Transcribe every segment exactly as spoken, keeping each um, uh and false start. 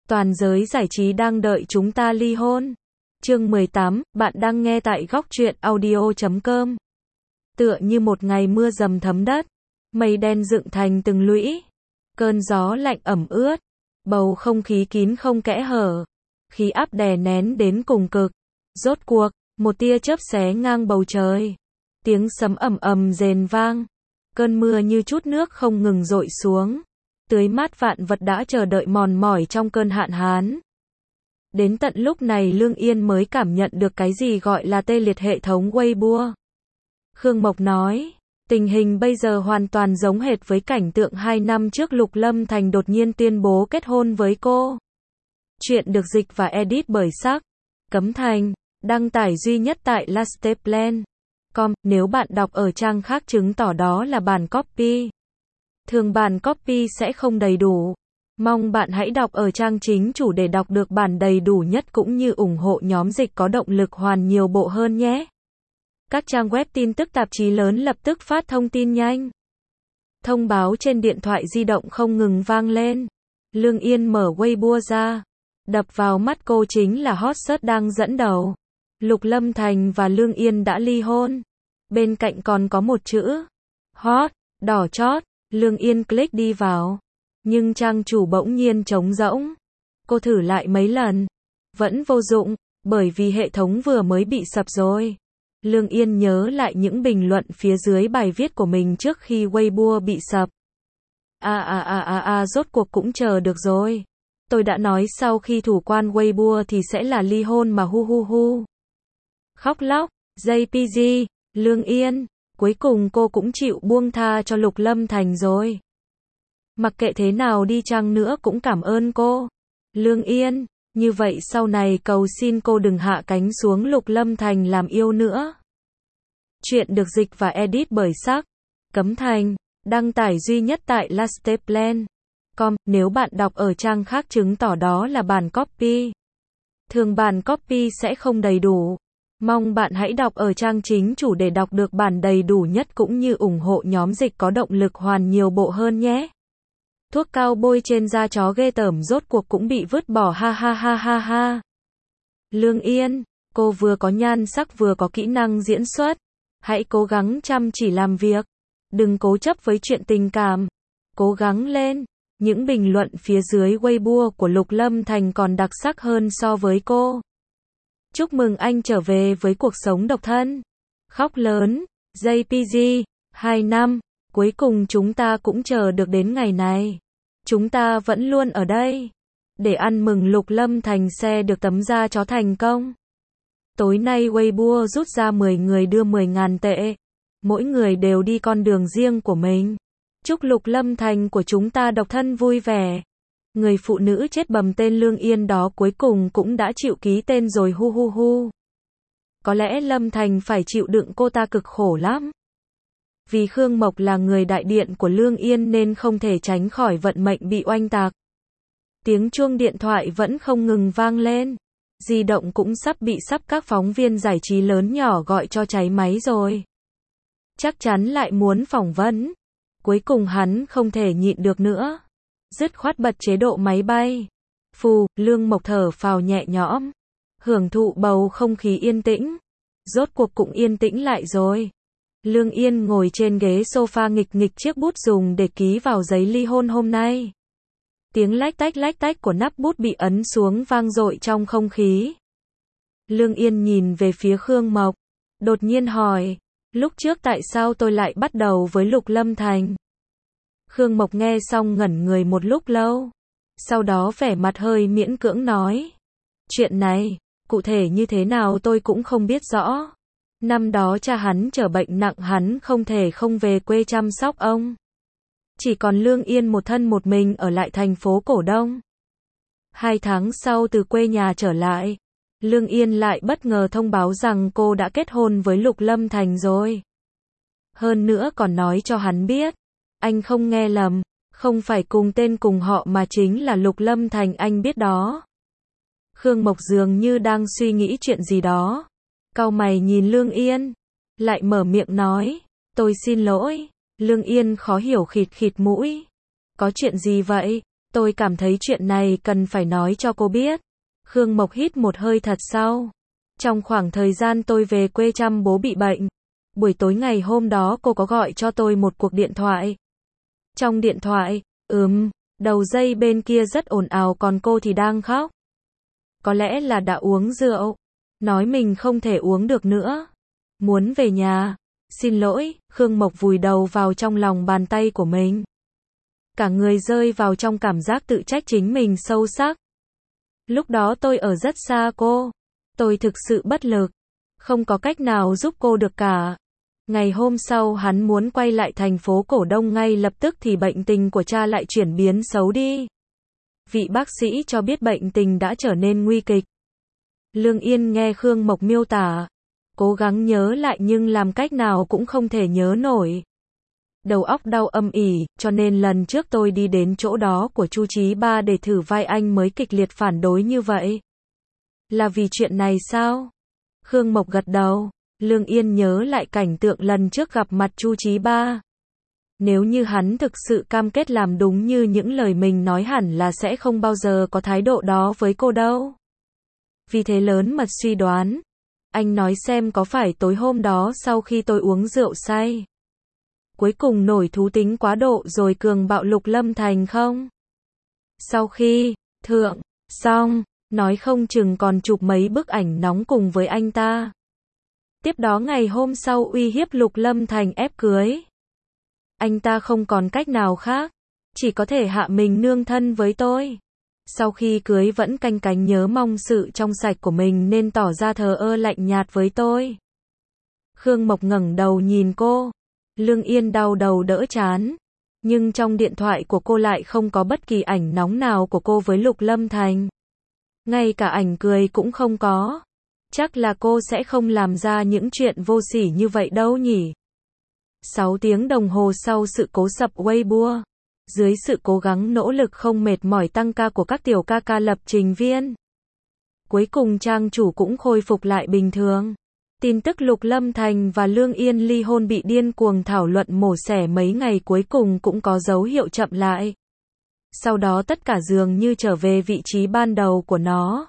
Toàn giới giải trí đang đợi chúng ta ly hôn. Chương mười tám, bạn đang nghe tại góc truyện audio chấm com. Tựa như một ngày mưa dầm thấm đất, mây đen dựng thành từng lũy, cơn gió lạnh ẩm ướt, bầu không khí kín không kẽ hở, khí áp đè nén đến cùng cực. Rốt cuộc, một tia chớp xé ngang bầu trời, tiếng sấm ầm ầm rền vang, cơn mưa như chút nước không ngừng dội xuống, tưới mát vạn vật đã chờ đợi mòn mỏi trong cơn hạn hán. Đến tận lúc này Lương Yên mới cảm nhận được cái gì gọi là tê liệt hệ thống Weibo. Khương Mộc nói, tình hình bây giờ hoàn toàn giống hệt với cảnh tượng hai năm trước Lục Lâm Thành đột nhiên tuyên bố kết hôn với cô. Chuyện được dịch và edit bởi Sắc Cấm Thành, đăng tải duy nhất tại lasteplan chấm com, nếu bạn đọc ở trang khác chứng tỏ đó là bản copy. Thường bản copy sẽ không đầy đủ. Mong bạn hãy đọc ở trang chính chủ để đọc được bản đầy đủ nhất cũng như ủng hộ nhóm dịch có động lực hoàn nhiều bộ hơn nhé. Các trang web tin tức tạp chí lớn lập tức phát thông tin nhanh. Thông báo trên điện thoại di động không ngừng vang lên. Lương Yên mở Weibo ra. Đập vào mắt cô chính là hot search đang dẫn đầu. Lục Lâm Thành và Lương Yên đã ly hôn. Bên cạnh còn có một chữ hot, đỏ chót. Lương Yên click đi vào. Nhưng trang chủ bỗng nhiên trống rỗng. Cô thử lại mấy lần. Vẫn vô dụng, bởi vì hệ thống vừa mới bị sập rồi. Lương Yên nhớ lại những bình luận phía dưới bài viết của mình trước khi Weibo bị sập. À à à à à rốt cuộc cũng chờ được rồi. Tôi đã nói sau khi thủ quan Weibo thì sẽ là ly hôn mà hu hu hu. Khóc lóc, jê pê giê, Lương Yên, cuối cùng cô cũng chịu buông tha cho Lục Lâm Thành rồi. Mặc kệ thế nào đi chăng nữa cũng cảm ơn cô. Lương Yên, như vậy sau này cầu xin cô đừng hạ cánh xuống Lục Lâm Thành làm yêu nữa. Chuyện được dịch và edit bởi Sắc Cấm Thành, đăng tải duy nhất tại lasteplan chấm com, nếu bạn đọc ở trang khác chứng tỏ đó là bản copy. Thường bản copy sẽ không đầy đủ. Mong bạn hãy đọc ở trang chính chủ để đọc được bản đầy đủ nhất cũng như ủng hộ nhóm dịch có động lực hoàn nhiều bộ hơn nhé. Thuốc cao bôi trên da chó ghê tởm rốt cuộc cũng bị vứt bỏ ha ha ha ha ha. Lương Yên, cô vừa có nhan sắc vừa có kỹ năng diễn xuất. Hãy cố gắng chăm chỉ làm việc. Đừng cố chấp với chuyện tình cảm. Cố gắng lên. Những bình luận phía dưới Weibo của Lục Lâm Thành còn đặc sắc hơn so với cô. Chúc mừng anh trở về với cuộc sống độc thân. Khóc lớn, jê pê giê, hai năm. Cuối cùng chúng ta cũng chờ được đến ngày này. Chúng ta vẫn luôn ở đây. Để ăn mừng Lục Lâm Thành xe được tấm da chó thành công. Tối nay Weibo rút ra mười người đưa mười ngàn tệ. Mỗi người đều đi con đường riêng của mình. Chúc Lục Lâm Thành của chúng ta độc thân vui vẻ. Người phụ nữ chết bầm tên Lương Yên đó cuối cùng cũng đã chịu ký tên rồi hu hu hu. Có lẽ Lâm Thành phải chịu đựng cô ta cực khổ lắm. Vì Khương Mộc là người đại diện của Lương Yên nên không thể tránh khỏi vận mệnh bị oanh tạc. Tiếng chuông điện thoại vẫn không ngừng vang lên. Di động cũng sắp bị sắp các phóng viên giải trí lớn nhỏ gọi cho cháy máy rồi. Chắc chắn lại muốn phỏng vấn. Cuối cùng hắn không thể nhịn được nữa. Dứt khoát bật chế độ máy bay. Phù, Lương Mộc thở phào nhẹ nhõm. Hưởng thụ bầu không khí yên tĩnh. Rốt cuộc cũng yên tĩnh lại rồi. Lương Yên ngồi trên ghế sofa nghịch nghịch chiếc bút dùng để ký vào giấy ly hôn hôm nay. Tiếng lách tách lách tách của nắp bút bị ấn xuống vang dội trong không khí. Lương Yên nhìn về phía Khương Mộc. Đột nhiên hỏi, lúc trước tại sao tôi lại bắt đầu với Lục Lâm Thành? Khương Mộc nghe xong ngẩn người một lúc lâu. Sau đó vẻ mặt hơi miễn cưỡng nói. Chuyện này, cụ thể như thế nào tôi cũng không biết rõ. Năm đó cha hắn trở bệnh nặng hắn không thể không về quê chăm sóc ông. Chỉ còn Lương Yên một thân một mình ở lại thành phố Cổ Đông. Hai tháng sau từ quê nhà trở lại, Lương Yên lại bất ngờ thông báo rằng cô đã kết hôn với Lục Lâm Thành rồi. Hơn nữa còn nói cho hắn biết. Anh không nghe lầm, không phải cùng tên cùng họ mà chính là Lục Lâm Thành anh biết đó. Khương Mộc dường như đang suy nghĩ chuyện gì đó. Cau mày nhìn Lương Yên, lại mở miệng nói, tôi xin lỗi. Lương Yên khó hiểu khịt khịt mũi. Có chuyện gì vậy? Tôi cảm thấy chuyện này cần phải nói cho cô biết. Khương Mộc hít một hơi thật sâu. Trong khoảng thời gian tôi về quê chăm bố bị bệnh, buổi tối ngày hôm đó cô có gọi cho tôi một cuộc điện thoại. Trong điện thoại, ừm, đầu dây bên kia rất ồn ào còn cô thì đang khóc. Có lẽ là đã uống rượu, nói mình không thể uống được nữa. Muốn về nhà. Xin lỗi, Khương Mộc vùi đầu vào trong lòng bàn tay của mình. Cả người rơi vào trong cảm giác tự trách chính mình sâu sắc. Lúc đó tôi ở rất xa cô. Tôi thực sự bất lực. Không có cách nào giúp cô được cả. Ngày hôm sau hắn muốn quay lại thành phố Cổ Đông ngay lập tức thì bệnh tình của cha lại chuyển biến xấu đi. Vị bác sĩ cho biết bệnh tình đã trở nên nguy kịch. Lương Yên nghe Khương Mộc miêu tả, cố gắng nhớ lại nhưng làm cách nào cũng không thể nhớ nổi. Đầu óc đau âm ỉ, cho nên lần trước tôi đi đến chỗ đó của Chu Chí Ba để thử vai anh mới kịch liệt phản đối như vậy. Là vì chuyện này sao? Khương Mộc gật đầu. Lương Yên nhớ lại cảnh tượng lần trước gặp mặt Chu Chí Ba. Nếu như hắn thực sự cam kết làm đúng như những lời mình nói hẳn là sẽ không bao giờ có thái độ đó với cô đâu. Vì thế lớn mật suy đoán. Anh nói xem có phải tối hôm đó sau khi tôi uống rượu say, cuối cùng nổi thú tính quá độ rồi cường bạo Lục Lâm Thành không? Sau khi thượng xong, nói không chừng còn chụp mấy bức ảnh nóng cùng với anh ta. Tiếp đó ngày hôm sau uy hiếp Lục Lâm Thành ép cưới. Anh ta không còn cách nào khác, chỉ có thể hạ mình nương thân với tôi. Sau khi cưới vẫn canh cánh nhớ mong sự trong sạch của mình nên tỏ ra thờ ơ lạnh nhạt với tôi. Khương Mộc ngẩng đầu nhìn cô. Lương Yên đau đầu đỡ chán. Nhưng trong điện thoại của cô lại không có bất kỳ ảnh nóng nào của cô với Lục Lâm Thành. Ngay cả ảnh cười cũng không có. Chắc là cô sẽ không làm ra những chuyện vô sỉ như vậy đâu nhỉ. sáu tiếng đồng hồ sau sự cố sập Weibo, dưới sự cố gắng nỗ lực không mệt mỏi tăng ca của các tiểu ca ca lập trình viên, cuối cùng trang chủ cũng khôi phục lại bình thường. Tin tức Lục Lâm Thành và Lương Yên ly hôn bị điên cuồng thảo luận mổ xẻ mấy ngày cuối cùng cũng có dấu hiệu chậm lại. Sau đó tất cả dường như trở về vị trí ban đầu của nó.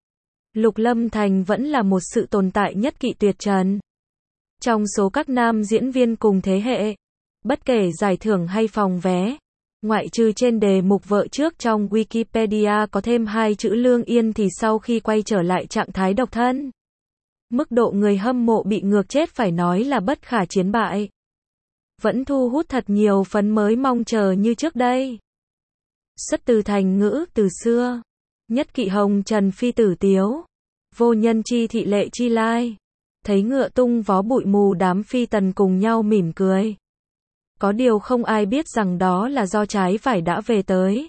Lục Lâm Thành vẫn là một sự tồn tại nhất kỵ tuyệt trần. Trong số các nam diễn viên cùng thế hệ, bất kể giải thưởng hay phòng vé, ngoại trừ trên đề mục vợ trước trong Wikipedia có thêm hai chữ Lương Yên thì sau khi quay trở lại trạng thái độc thân, mức độ người hâm mộ bị ngược chết phải nói là bất khả chiến bại. Vẫn thu hút thật nhiều phấn mới mong chờ như trước đây. Xuất từ thành ngữ từ xưa, nhất kỵ hồng trần phi tử tiếu, vô nhân chi thị lệ chi lai. Thấy ngựa tung vó bụi mù đám phi tần cùng nhau mỉm cười. Có điều không ai biết rằng đó là do trái vải đã về tới.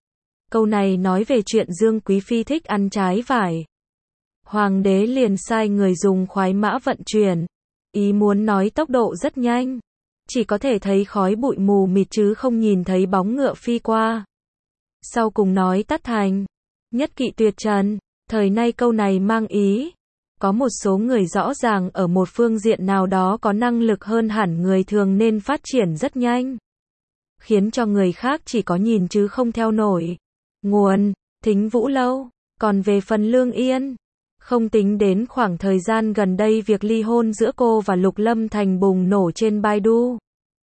Câu này nói về chuyện Dương Quý Phi thích ăn trái vải. Hoàng đế liền sai người dùng khoái mã vận chuyển. Ý muốn nói tốc độ rất nhanh. Chỉ có thể thấy khói bụi mù mịt chứ không nhìn thấy bóng ngựa phi qua. Sau cùng nói tắt thành nhất kỵ tuyệt trần. Thời nay câu này mang ý có một số người rõ ràng ở một phương diện nào đó có năng lực hơn hẳn người thường nên phát triển rất nhanh, khiến cho người khác chỉ có nhìn chứ không theo nổi. Nguồn: Thính Vũ Lâu. Còn về phần Lương Yên, không tính đến khoảng thời gian gần đây việc ly hôn giữa cô và Lục Lâm Thành bùng nổ trên Baidu.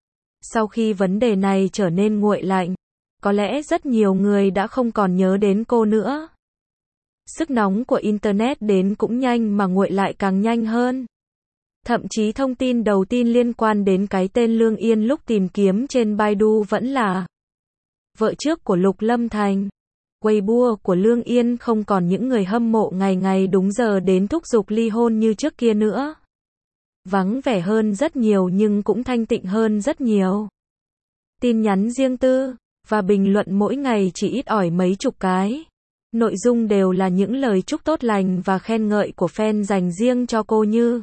Sau khi vấn đề này trở nên nguội lạnh, có lẽ rất nhiều người đã không còn nhớ đến cô nữa. Sức nóng của Internet đến cũng nhanh mà nguội lại càng nhanh hơn. Thậm chí thông tin đầu tiên liên quan đến cái tên Lương Yên lúc tìm kiếm trên Baidu vẫn là vợ trước của Lục Lâm Thành. Weibo của Lương Yên không còn những người hâm mộ ngày ngày đúng giờ đến thúc giục ly hôn như trước kia nữa. Vắng vẻ hơn rất nhiều nhưng cũng thanh tịnh hơn rất nhiều. Tin nhắn riêng tư và bình luận mỗi ngày chỉ ít ỏi mấy chục cái. Nội dung đều là những lời chúc tốt lành và khen ngợi của fan dành riêng cho cô như: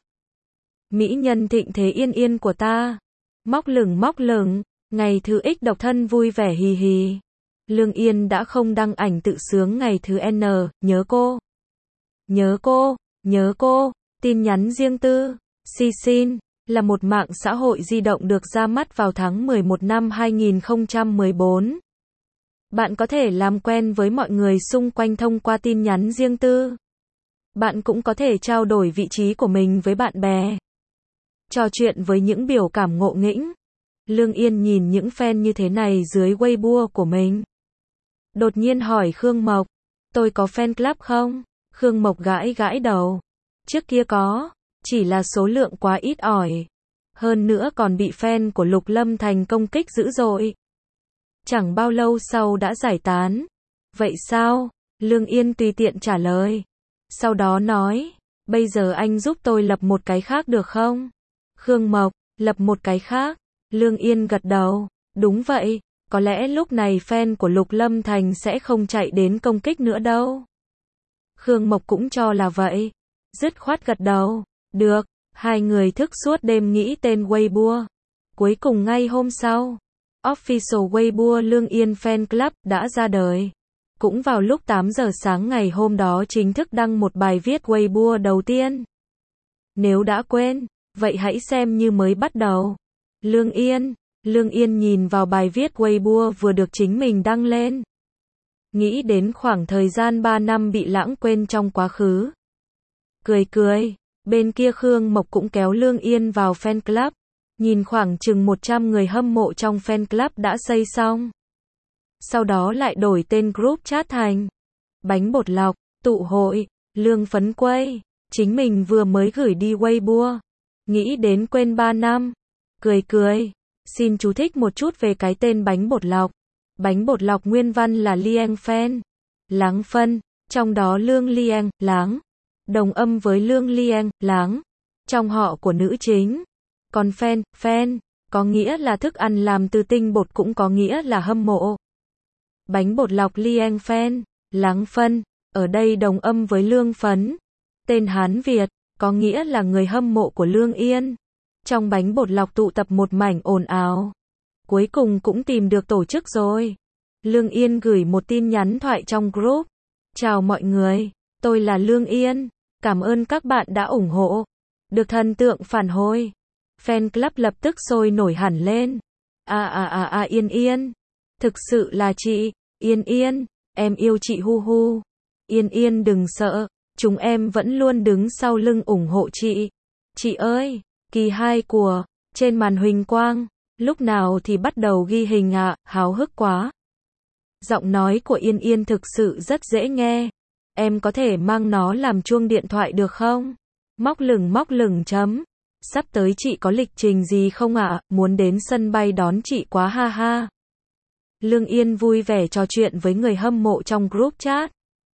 mỹ nhân thịnh thế yên yên của ta, móc lửng móc lửng, ngày thứ X độc thân vui vẻ hì hì. Lương Yên đã không đăng ảnh tự sướng ngày thứ N, nhớ cô, nhớ cô, nhớ cô. Tin nhắn riêng tư, si xin, là một mạng xã hội di động được ra mắt vào tháng mười một năm hai nghìn không trăm mười bốn. Bạn có thể làm quen với mọi người xung quanh thông qua tin nhắn riêng tư. Bạn cũng có thể trao đổi vị trí của mình với bạn bè. Trò chuyện với những biểu cảm ngộ nghĩnh. Lương Yên nhìn những fan như thế này dưới Weibo của mình. Đột nhiên hỏi Khương Mộc, tôi có fan club không? Khương Mộc gãi gãi đầu. Trước kia có, chỉ là số lượng quá ít ỏi. Hơn nữa còn bị fan của Lục Lâm Thành công kích dữ dội. Chẳng bao lâu sau đã giải tán. Vậy sao? Lương Yên tùy tiện trả lời. Sau đó nói, bây giờ anh giúp tôi lập một cái khác được không? Khương Mộc, lập một cái khác. Lương Yên gật đầu. Đúng vậy, có lẽ lúc này fan của Lục Lâm Thành sẽ không chạy đến công kích nữa đâu. Khương Mộc cũng cho là vậy. Dứt khoát gật đầu. Được, hai người thức suốt đêm nghĩ tên Weibo. Cuối cùng ngay hôm sau, Official Weibo Lương Yên Fan Club đã ra đời. Cũng vào lúc tám giờ sáng ngày hôm đó chính thức đăng một bài viết Weibo đầu tiên. Nếu đã quên, vậy hãy xem như mới bắt đầu. Lương Yên, Lương Yên nhìn vào bài viết Weibo vừa được chính mình đăng lên. Nghĩ đến khoảng thời gian ba năm bị lãng quên trong quá khứ. Cười cười, bên kia Khương Mộc cũng kéo Lương Yên vào fan club. Nhìn khoảng chừng một trăm người hâm mộ trong fan club đã xây xong. Sau đó lại đổi tên group chat thành Bánh bột lọc, tụ hội, Lương Phấn Quay. Chính mình vừa mới gửi đi Weibo. Nghĩ đến quên ba năm. Cười cười. Xin chú thích một chút về cái tên bánh bột lọc. Bánh bột lọc nguyên văn là Liang Fan. Láng phân. Trong đó Lương Liang, láng. Đồng âm với Lương Liang, láng. Trong họ của nữ chính. Còn fan, fan, có nghĩa là thức ăn làm từ tinh bột cũng có nghĩa là hâm mộ. Bánh bột lọc Liang Fan, láng phân, ở đây đồng âm với Lương Phấn. Tên Hán Việt, có nghĩa là người hâm mộ của Lương Yên. Trong bánh bột lọc tụ tập một mảnh ồn ào. Cuối cùng cũng tìm được tổ chức rồi. Lương Yên gửi một tin nhắn thoại trong group. Chào mọi người, tôi là Lương Yên. Cảm ơn các bạn đã ủng hộ. Được thần tượng phản hồi. Fan club lập tức sôi nổi hẳn lên. À à à à Yên Yên. Thực sự là chị, Yên Yên, em yêu chị hu hu. Yên Yên đừng sợ, chúng em vẫn luôn đứng sau lưng ủng hộ chị. Chị ơi, kỳ hai của, trên màn huỳnh quang, lúc nào thì bắt đầu ghi hình ạ, à, háo hức quá. Giọng nói của Yên Yên thực sự rất dễ nghe. Em có thể mang nó làm chuông điện thoại được không? Móc lửng móc lửng chấm. Sắp tới chị có lịch trình gì không ạ? À? Muốn đến sân bay đón chị quá ha ha. Lương Yên vui vẻ trò chuyện với người hâm mộ trong group chat.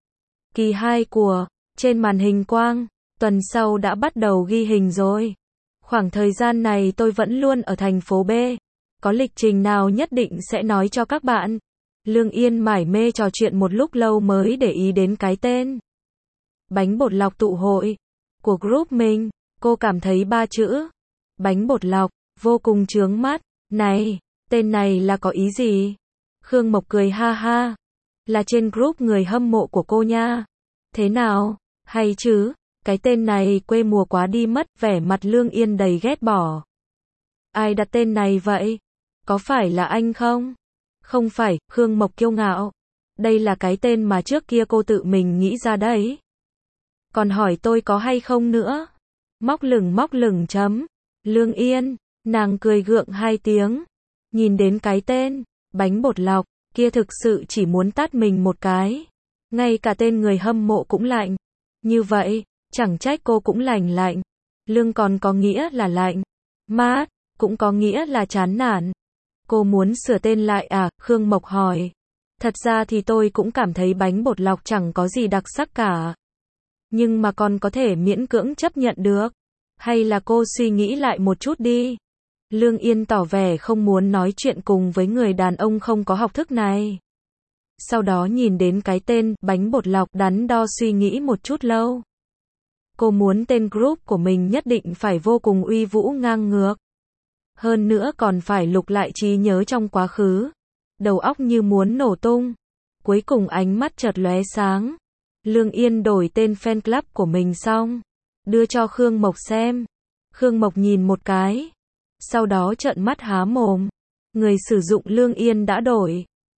Kỳ hai của, trên màn hình quang, tuần sau đã bắt đầu ghi hình rồi. Khoảng thời gian này tôi vẫn luôn ở thành phố B. Có lịch trình nào nhất định sẽ nói cho các bạn. Lương Yên mải mê trò chuyện một lúc lâu mới để ý đến cái tên. Bánh bột lọc tụ hội của group mình. Cô cảm thấy ba chữ bánh bột lọc vô cùng chướng mắt. Này, tên này là có ý gì? Khương Mộc cười ha ha. Là trên group người hâm mộ của cô nha. Thế nào? Hay chứ? Cái tên này quê mùa quá đi mất. Vẻ mặt Lương Yên đầy ghét bỏ. Ai đặt tên này vậy? Có phải là anh không? Không phải, Khương Mộc kiêu ngạo. Đây là cái tên mà trước kia cô tự mình nghĩ ra đấy. Còn hỏi tôi có hay không nữa? Móc lửng móc lửng chấm. Lương Yên, nàng cười gượng hai tiếng. Nhìn đến cái tên, bánh bột lọc, kia thực sự chỉ muốn tát mình một cái. Ngay cả tên người hâm mộ cũng lạnh. Như vậy, chẳng trách cô cũng lạnh lạnh. Lương còn có nghĩa là lạnh. Mát, cũng có nghĩa là chán nản. Cô muốn sửa tên lại à? Khương Mộc hỏi. Thật ra thì tôi cũng cảm thấy bánh bột lọc chẳng có gì đặc sắc cả. Nhưng mà còn có thể miễn cưỡng chấp nhận được. Hay là cô suy nghĩ lại một chút đi. Lương Yên tỏ vẻ không muốn nói chuyện cùng với người đàn ông không có học thức này. Sau đó nhìn đến cái tên bánh bột lọc đắn đo suy nghĩ một chút lâu. Cô muốn tên group của mình nhất định phải vô cùng uy vũ ngang ngược. Hơn nữa còn phải lục lại trí nhớ trong quá khứ. Đầu óc như muốn nổ tung. Cuối cùng ánh mắt chợt lóe sáng. Lương Yên đổi tên fan club của mình xong. Đưa cho Khương Mộc xem. Khương Mộc nhìn một cái. Sau đó trợn mắt há mồm. Người sử dụng Lương Yên đã đổi.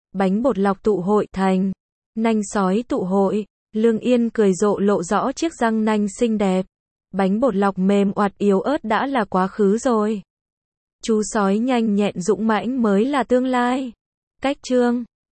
Bánh bột lọc tụ hội thành. Nanh sói tụ hội. Lương Yên cười rộ lộ rõ chiếc răng nanh xinh đẹp. Bánh bột lọc mềm oạt yếu ớt đã là quá khứ rồi. Chú sói nhanh nhẹn dũng mãnh mới là tương lai. Cách chương